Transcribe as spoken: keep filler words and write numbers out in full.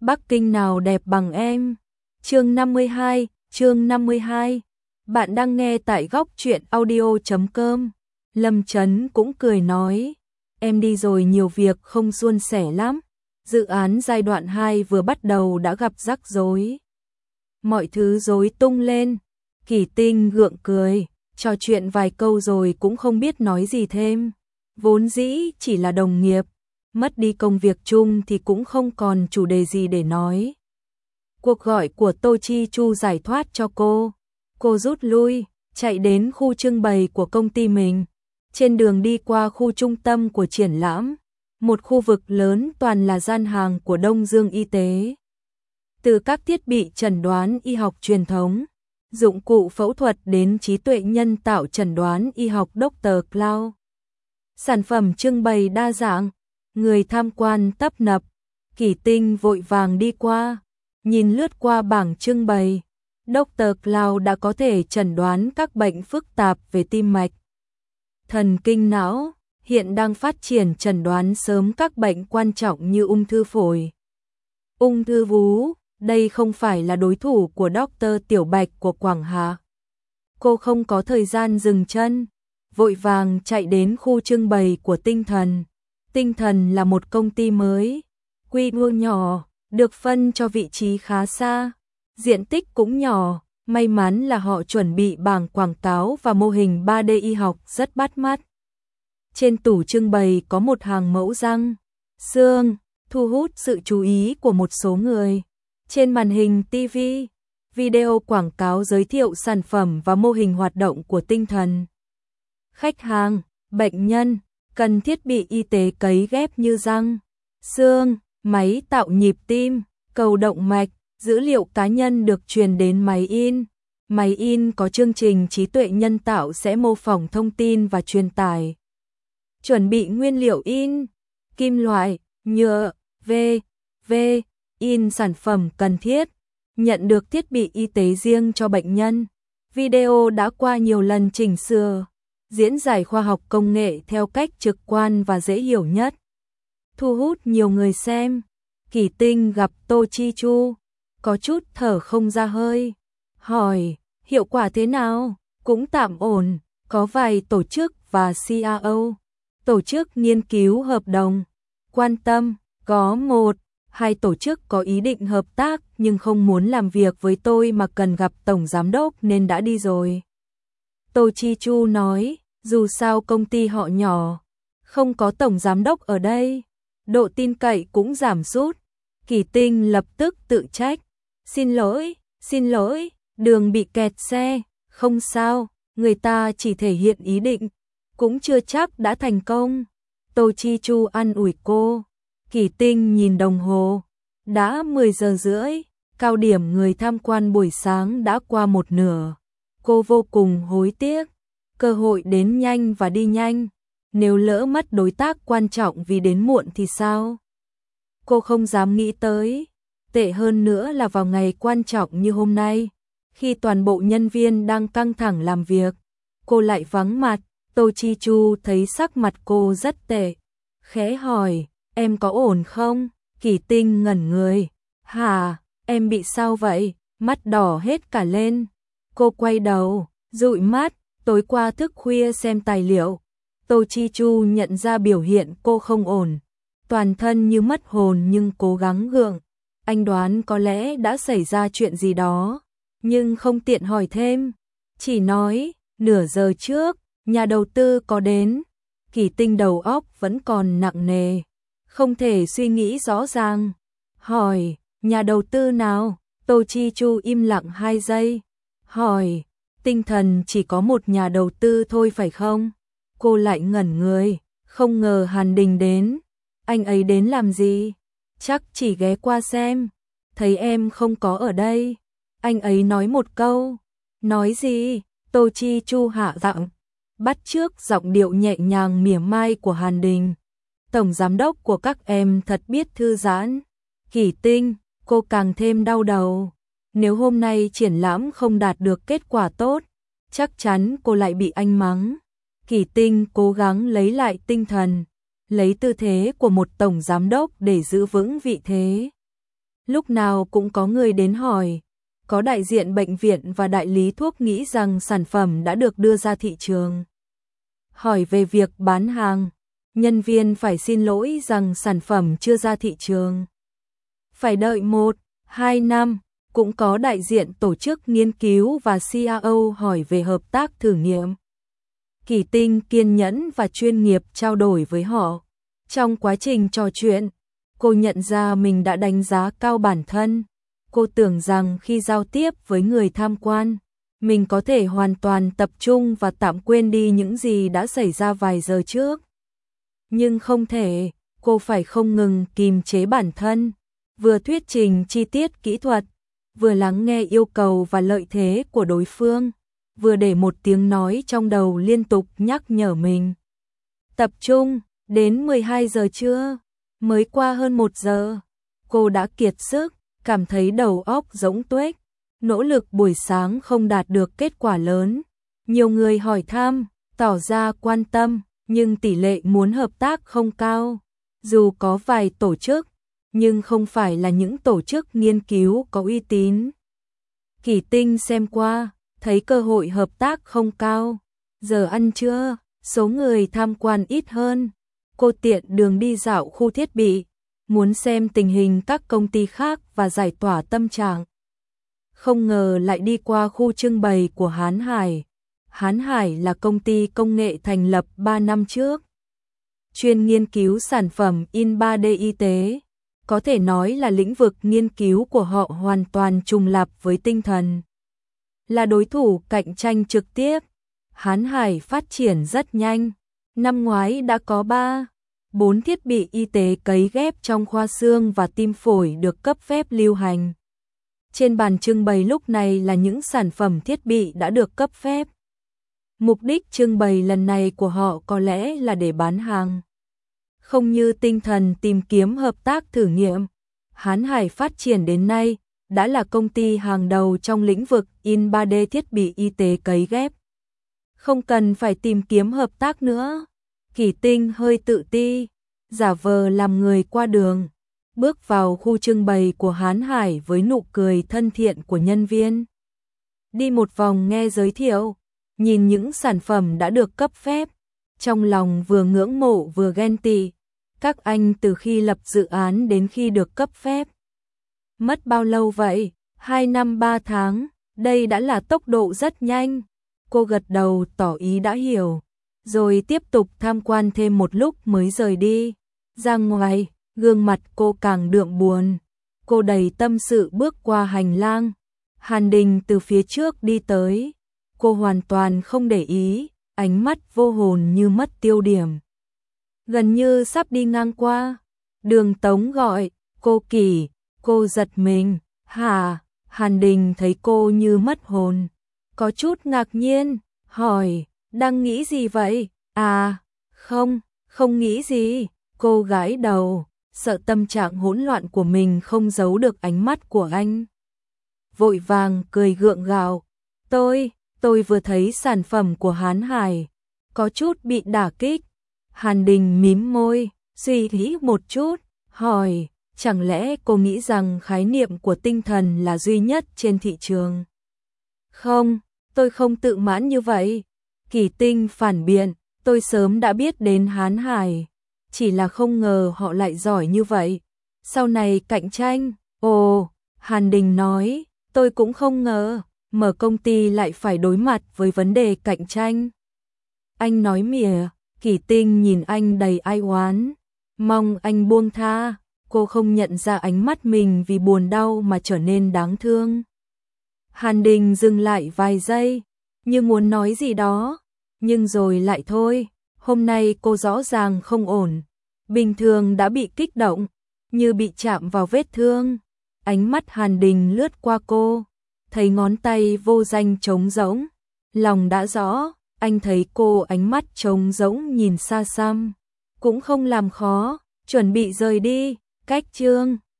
Bắc Kinh nào đẹp bằng em. Chương năm mươi hai, chương năm mươi hai. Bạn đang nghe tại góc truyện audio chấm com. Lâm Chấn cũng cười nói, em đi rồi nhiều việc không suôn sẻ lắm. Dự án giai đoạn hai vừa bắt đầu đã gặp rắc rối. Mọi thứ rối tung lên. Kỳ Tinh gượng cười, trò chuyện vài câu rồi cũng không biết nói gì thêm. Vốn dĩ chỉ là đồng nghiệp, mất đi công việc chung thì cũng không còn chủ đề gì để nói. Cuộc gọi của Tô Chi Chu giải thoát cho cô. Cô rút lui, chạy đến khu trưng bày của công ty mình. Trên đường đi qua khu trung tâm của triển lãm, một khu vực lớn toàn là gian hàng của Đông Dương Y tế. Từ các thiết bị chẩn đoán y học truyền thống, dụng cụ phẫu thuật đến trí tuệ nhân tạo chẩn đoán y học doctor Cloud. Sản phẩm trưng bày đa dạng, người tham quan tấp nập. Kỳ Tinh vội vàng đi qua, nhìn lướt qua bảng trưng bày. doctor Cloud đã có thể chẩn đoán các bệnh phức tạp về tim mạch, thần kinh não, hiện đang phát triển chẩn đoán sớm các bệnh quan trọng như ung thư phổi, ung thư vú. Đây không phải là đối thủ của doctor Tiểu Bạch của Quảng Hà. Cô không có thời gian dừng chân, vội vàng chạy đến khu trưng bày của Tinh Thần. Tinh Thần là một công ty mới, quy mô nhỏ, được phân cho vị trí khá xa, diện tích cũng nhỏ. May mắn là họ chuẩn bị bảng quảng cáo và mô hình ba D y học rất bắt mắt. Trên tủ trưng bày có một hàng mẫu răng, xương, thu hút sự chú ý của một số người. Trên màn hình ti vi, video quảng cáo giới thiệu sản phẩm và mô hình hoạt động của Tinh Thần. Khách hàng, bệnh nhân, cần thiết bị y tế cấy ghép như răng, xương, máy tạo nhịp tim, cầu động mạch, dữ liệu cá nhân được truyền đến máy in. Máy in có chương trình trí tuệ nhân tạo sẽ mô phỏng thông tin và truyền tải. Chuẩn bị nguyên liệu in, kim loại, nhựa, v, v, in sản phẩm cần thiết, nhận được thiết bị y tế riêng cho bệnh nhân. Video đã qua nhiều lần chỉnh sửa, diễn giải khoa học công nghệ theo cách trực quan và dễ hiểu nhất, thu hút nhiều người xem. Kỳ Tinh gặp Tô Chi Chu, có chút thở không ra hơi, hỏi, hiệu quả thế nào? Cũng tạm ổn, có vài tổ chức và xê e ô, tổ chức nghiên cứu hợp đồng, quan tâm, có một, hai tổ chức có ý định hợp tác nhưng không muốn làm việc với tôi mà cần gặp tổng giám đốc nên đã đi rồi. Tô Chi Chu nói, dù sao công ty họ nhỏ, không có tổng giám đốc ở đây, độ tin cậy cũng giảm sút. Kỳ Tinh lập tức tự trách, xin lỗi, xin lỗi, đường bị kẹt xe, không sao, người ta chỉ thể hiện ý định, cũng chưa chắc đã thành công. Tô Chi Chu an ủi cô. Kỳ Tinh nhìn đồng hồ, đã mười giờ rưỡi, cao điểm người tham quan buổi sáng đã qua một nửa. Cô vô cùng hối tiếc, cơ hội đến nhanh và đi nhanh, nếu lỡ mất đối tác quan trọng vì đến muộn thì sao? Cô không dám nghĩ tới, tệ hơn nữa là vào ngày quan trọng như hôm nay, khi toàn bộ nhân viên đang căng thẳng làm việc, cô lại vắng mặt. Tô Chi Chu thấy sắc mặt cô rất tệ, khẽ hỏi, em có ổn không? Kỳ Tinh ngẩn người, hả, em bị sao vậy? Mắt đỏ hết cả lên. Cô quay đầu, dụi mắt, tối qua thức khuya xem tài liệu. Tô Chi Chu nhận ra biểu hiện cô không ổn, toàn thân như mất hồn nhưng cố gắng gượng. Anh đoán có lẽ đã xảy ra chuyện gì đó, nhưng không tiện hỏi thêm, chỉ nói, nửa giờ trước, nhà đầu tư có đến. Kỳ Tinh đầu óc vẫn còn nặng nề, không thể suy nghĩ rõ ràng. Hỏi, nhà đầu tư nào? Tô Chi Chu im lặng hai giây. Hỏi, Tinh Thần chỉ có một nhà đầu tư thôi phải không? Cô lại ngẩn người, không ngờ Hàn Đình đến. Anh ấy đến làm gì? Chắc chỉ ghé qua xem, thấy em không có ở đây. Anh ấy nói một câu. Nói gì? Tô Chi Chu hạ giọng, bắt chước giọng điệu nhẹ nhàng mỉa mai của Hàn Đình. Tổng giám đốc của các em thật biết thư giãn. Kỳ Tinh, cô càng thêm đau đầu. Nếu hôm nay triển lãm không đạt được kết quả tốt, chắc chắn cô lại bị anh mắng. Kỳ Tinh cố gắng lấy lại tinh thần, lấy tư thế của một tổng giám đốc để giữ vững vị thế. Lúc nào cũng có người đến hỏi, có đại diện bệnh viện và đại lý thuốc nghĩ rằng sản phẩm đã được đưa ra thị trường. Hỏi về việc bán hàng, nhân viên phải xin lỗi rằng sản phẩm chưa ra thị trường. Phải đợi một, hai năm, cũng có đại diện tổ chức nghiên cứu và xê e ô hỏi về hợp tác thử nghiệm. Kỳ Tinh kiên nhẫn và chuyên nghiệp trao đổi với họ. Trong quá trình trò chuyện, cô nhận ra mình đã đánh giá cao bản thân. Cô tưởng rằng khi giao tiếp với người tham quan, mình có thể hoàn toàn tập trung và tạm quên đi những gì đã xảy ra vài giờ trước. Nhưng không thể, cô phải không ngừng kìm chế bản thân, vừa thuyết trình chi tiết kỹ thuật, vừa lắng nghe yêu cầu và lợi thế của đối phương, vừa để một tiếng nói trong đầu liên tục nhắc nhở mình. Tập trung, đến mười hai giờ trưa, mới qua hơn một giờ, cô đã kiệt sức, cảm thấy đầu óc rỗng tuếch, nỗ lực buổi sáng không đạt được kết quả lớn. Nhiều người hỏi thăm, tỏ ra quan tâm, nhưng tỷ lệ muốn hợp tác không cao. Dù có vài tổ chức, nhưng không phải là những tổ chức nghiên cứu có uy tín. Kỳ Tinh xem qua, thấy cơ hội hợp tác không cao. Giờ ăn trưa, số người tham quan ít hơn. Cô tiện đường đi dạo khu thiết bị, muốn xem tình hình các công ty khác và giải tỏa tâm trạng. Không ngờ lại đi qua khu trưng bày của Hán Hải. Hán Hải là công ty công nghệ thành lập ba năm trước, chuyên nghiên cứu sản phẩm in ba D y tế. Có thể nói là lĩnh vực nghiên cứu của họ hoàn toàn trùng lặp với tinh thần. Là đối thủ cạnh tranh trực tiếp, Hán Hải phát triển rất nhanh. Năm ngoái đã có ba, bốn thiết bị y tế cấy ghép trong khoa xương và tim phổi được cấp phép lưu hành. Trên bàn trưng bày lúc này là những sản phẩm thiết bị đã được cấp phép. Mục đích trưng bày lần này của họ có lẽ là để bán hàng. Không như tinh thần tìm kiếm hợp tác thử nghiệm, Hán Hải phát triển đến nay đã là công ty hàng đầu trong lĩnh vực in ba D thiết bị y tế cấy ghép. Không cần phải tìm kiếm hợp tác nữa. Kỳ Tinh hơi tự ti, giả vờ làm người qua đường, bước vào khu trưng bày của Hán Hải với nụ cười thân thiện của nhân viên. Đi một vòng nghe giới thiệu, nhìn những sản phẩm đã được cấp phép, trong lòng vừa ngưỡng mộ vừa ghen tị. Các anh từ khi lập dự án đến khi được cấp phép, mất bao lâu vậy? Hai năm ba tháng, đây đã là tốc độ rất nhanh. Cô gật đầu tỏ ý đã hiểu, rồi tiếp tục tham quan thêm một lúc mới rời đi. Ra ngoài, gương mặt cô càng đượm buồn. Cô đầy tâm sự bước qua hành lang. Hàn Đình từ phía trước đi tới. Cô hoàn toàn không để ý, ánh mắt vô hồn như mất tiêu điểm. Gần như sắp đi ngang qua. Đường Tống gọi, cô Kỳ, cô giật mình. Hả? Hàn Đình thấy cô như mất hồn. Có chút ngạc nhiên, hỏi, đang nghĩ gì vậy? À, không, không nghĩ gì. Cô gãi đầu, sợ tâm trạng hỗn loạn của mình không giấu được ánh mắt của anh. Vội vàng cười gượng gạo. Tôi, tôi vừa thấy sản phẩm của Hán Hải, có chút bị đả kích. Hàn Đình mím môi, suy nghĩ một chút, hỏi, chẳng lẽ cô nghĩ rằng khái niệm của tinh thần là duy nhất trên thị trường? Không, tôi không tự mãn như vậy. Kỳ Tinh phản biện, tôi sớm đã biết đến Hán Hải, chỉ là không ngờ họ lại giỏi như vậy. Sau này cạnh tranh, ồ, Hàn Đình nói, tôi cũng không ngờ, mở công ty lại phải đối mặt với vấn đề cạnh tranh. Anh nói mỉa. Kỳ Tinh nhìn anh đầy ai oán, mong anh buông tha. Cô không nhận ra ánh mắt mình vì buồn đau mà trở nên đáng thương. Hàn Đình dừng lại vài giây, như muốn nói gì đó, nhưng rồi lại thôi. Hôm nay cô rõ ràng không ổn, bình thường đã bị kích động, như bị chạm vào vết thương. Ánh mắt Hàn Đình lướt qua cô, thấy ngón tay vô danh trống rỗng, lòng đã rõ. Anh thấy cô ánh mắt trống rỗng nhìn xa xăm, cũng không làm khó, chuẩn bị rời đi. Cách chương